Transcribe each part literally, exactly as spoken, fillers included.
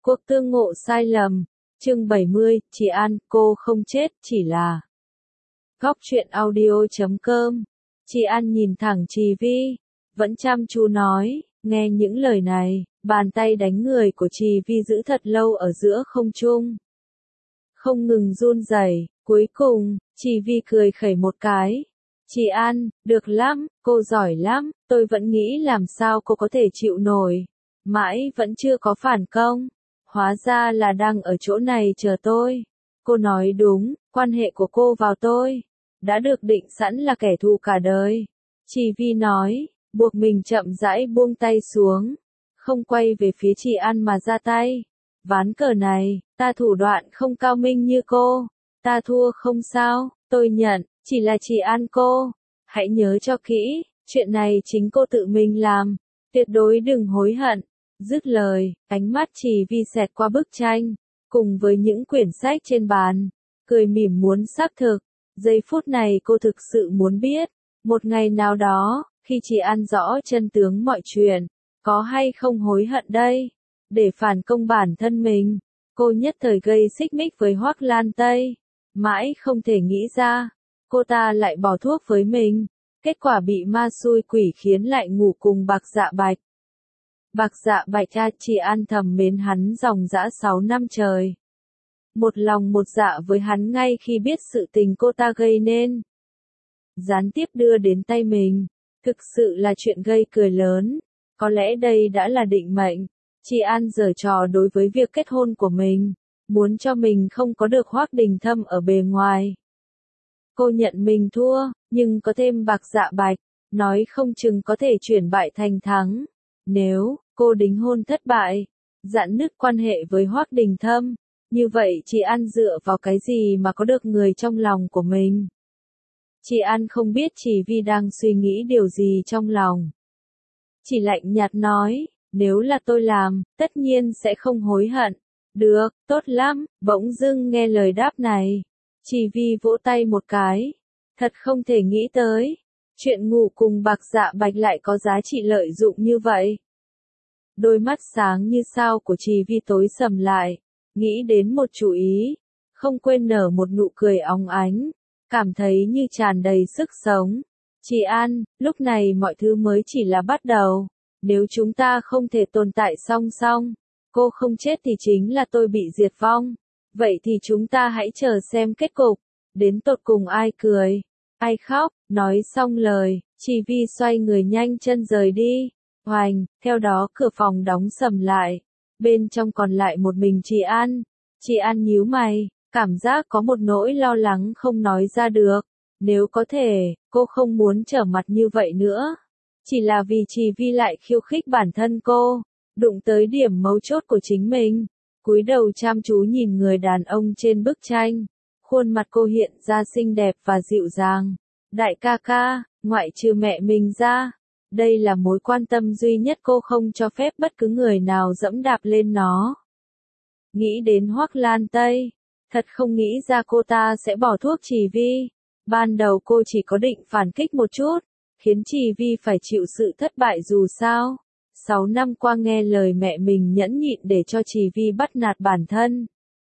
Cuộc tương ngộ sai lầm, chương bảy mươi, chị An, cô không chết, chỉ là... Góc truyện audio chấm com. Chị An nhìn thẳng Trì Vi, vẫn chăm chú nói, nghe những lời này, bàn tay đánh người của Trì Vi giữ thật lâu ở giữa không trung. Không ngừng run rẩy, cuối cùng, Trì Vi cười khẩy một cái. Chị An, được lắm, cô giỏi lắm, tôi vẫn nghĩ làm sao cô có thể chịu nổi. Mãi vẫn chưa có phản công. Hóa ra là đang ở chỗ này chờ tôi. Cô nói đúng, quan hệ của cô vào tôi đã được định sẵn là kẻ thù cả đời. Trì Vi nói, buộc mình chậm rãi buông tay xuống, không quay về phía chị An mà ra tay. Ván cờ này, ta thủ đoạn không cao minh như cô, ta thua không sao, tôi nhận, chỉ là chị An cô. Hãy nhớ cho kỹ, chuyện này chính cô tự mình làm, tuyệt đối đừng hối hận. Dứt lời, ánh mắt Trì Vi xẹt qua bức tranh, cùng với những quyển sách trên bàn, cười mỉm muốn xác thực. Giây phút này cô thực sự muốn biết, một ngày nào đó, khi chị An rõ chân tướng mọi chuyện, có hay không hối hận đây, để phản công bản thân mình. Cô nhất thời gây xích mích với Hoắc Lan Tây, mãi không thể nghĩ ra, cô ta lại bỏ thuốc với mình, kết quả bị ma xui quỷ khiến lại ngủ cùng Bạc Dạ Bạch. Bạc Dạ Bạch cha chị An thầm mến hắn dòng dã sáu năm trời. Một lòng một dạ với hắn ngay khi biết sự tình cô ta gây nên. Gián tiếp đưa đến tay mình, thực sự là chuyện gây cười lớn. Có lẽ đây đã là định mệnh. Chị An giở trò đối với việc kết hôn của mình, muốn cho mình không có được Hoắc Đình Thâm ở bề ngoài. Cô nhận mình thua, nhưng có thêm Bạc Dạ Bạch, nói không chừng có thể chuyển bại thành thắng. Nếu cô đính hôn thất bại, giãn nứt quan hệ với Hoắc Đình Thâm, như vậy chị An dựa vào cái gì mà có được người trong lòng của mình? Chị An không biết Trì Vi đang suy nghĩ điều gì trong lòng. Chỉ lạnh nhạt nói, nếu là tôi làm, tất nhiên sẽ không hối hận. Được, tốt lắm, bỗng dưng nghe lời đáp này. Trì Vi vỗ tay một cái. Thật không thể nghĩ tới. Chuyện ngủ cùng Bạc Dạ Bạch lại có giá trị lợi dụng như vậy. Đôi mắt sáng như sao của Trì Vi tối sầm lại, nghĩ đến một chủ ý, không quên nở một nụ cười óng ánh, cảm thấy như tràn đầy sức sống. Chị An, lúc này mọi thứ mới chỉ là bắt đầu. Nếu chúng ta không thể tồn tại song song, cô không chết thì chính là tôi bị diệt vong. Vậy thì chúng ta hãy chờ xem kết cục, đến tột cùng ai cười, ai khóc. Nói xong lời, Trì Vi xoay người nhanh chân rời đi. Hoành, theo đó cửa phòng đóng sầm lại. Bên trong còn lại một mình chị An. Chị An nhíu mày, cảm giác có một nỗi lo lắng không nói ra được. Nếu có thể, cô không muốn trở mặt như vậy nữa. Chỉ là vì Trì Vi lại khiêu khích bản thân cô, đụng tới điểm mấu chốt của chính mình. Cúi đầu chăm chú nhìn người đàn ông trên bức tranh. Khuôn mặt cô hiện ra xinh đẹp và dịu dàng. Đại ca ca, ngoại trừ mẹ mình ra, đây là mối quan tâm duy nhất cô không cho phép bất cứ người nào dẫm đạp lên nó. Nghĩ đến Hoắc Lan Tây, thật không nghĩ ra cô ta sẽ bỏ thuốc Trì Vi. Ban đầu cô chỉ có định phản kích một chút, khiến Trì Vi phải chịu sự thất bại dù sao. Sáu năm qua nghe lời mẹ mình nhẫn nhịn để cho Trì Vi bắt nạt bản thân.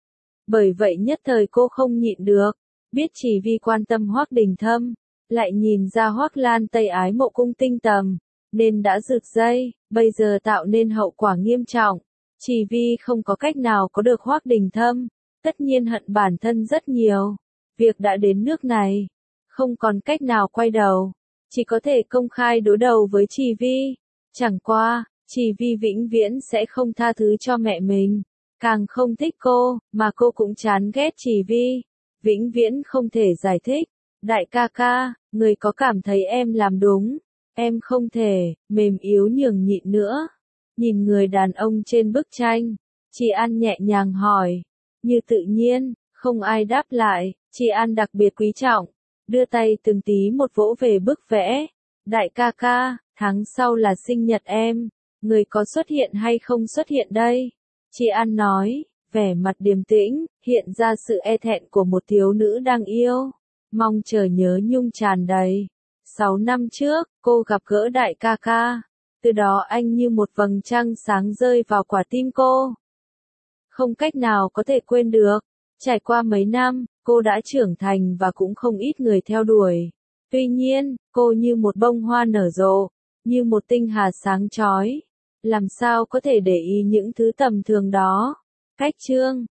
Bởi vậy nhất thời cô không nhịn được, biết Trì Vi quan tâm Hoắc Đình Thâm, lại nhìn ra Hoắc Lan Tây ái mộ Cung Tinh Tầm, nên đã rực dây, bây giờ tạo nên hậu quả nghiêm trọng. Trì Vi không có cách nào có được Hoắc Đình Thâm, tất nhiên hận bản thân rất nhiều. Việc đã đến nước này, không còn cách nào quay đầu, chỉ có thể công khai đối đầu với Trì Vi. Chẳng qua, Trì Vi vĩnh viễn sẽ không tha thứ cho mẹ mình, càng không thích cô, mà cô cũng chán ghét Trì Vi, vĩnh viễn không thể giải thích. Đại ca ca, người có cảm thấy em làm đúng, em không thể mềm yếu nhường nhịn nữa. Nhìn người đàn ông trên bức tranh, chị An nhẹ nhàng hỏi, như tự nhiên, không ai đáp lại. Chị An đặc biệt quý trọng, đưa tay từng tí một vỗ về bức vẽ. Đại ca ca, tháng sau là sinh nhật em, người có xuất hiện hay không xuất hiện đây? Chị An nói, vẻ mặt điềm tĩnh, hiện ra sự e thẹn của một thiếu nữ đang yêu, mong chờ nhớ nhung tràn đầy. Sáu năm trước, cô gặp gỡ đại ca ca, từ đó anh như một vầng trăng sáng rơi vào quả tim cô. không cách nào có thể quên được. Trải qua mấy năm, cô đã trưởng thành và cũng không ít người theo đuổi. Tuy nhiên, cô như một bông hoa nở rộ, như một tinh hà sáng chói. Làm sao có thể để ý những thứ tầm thường đó? Cách chương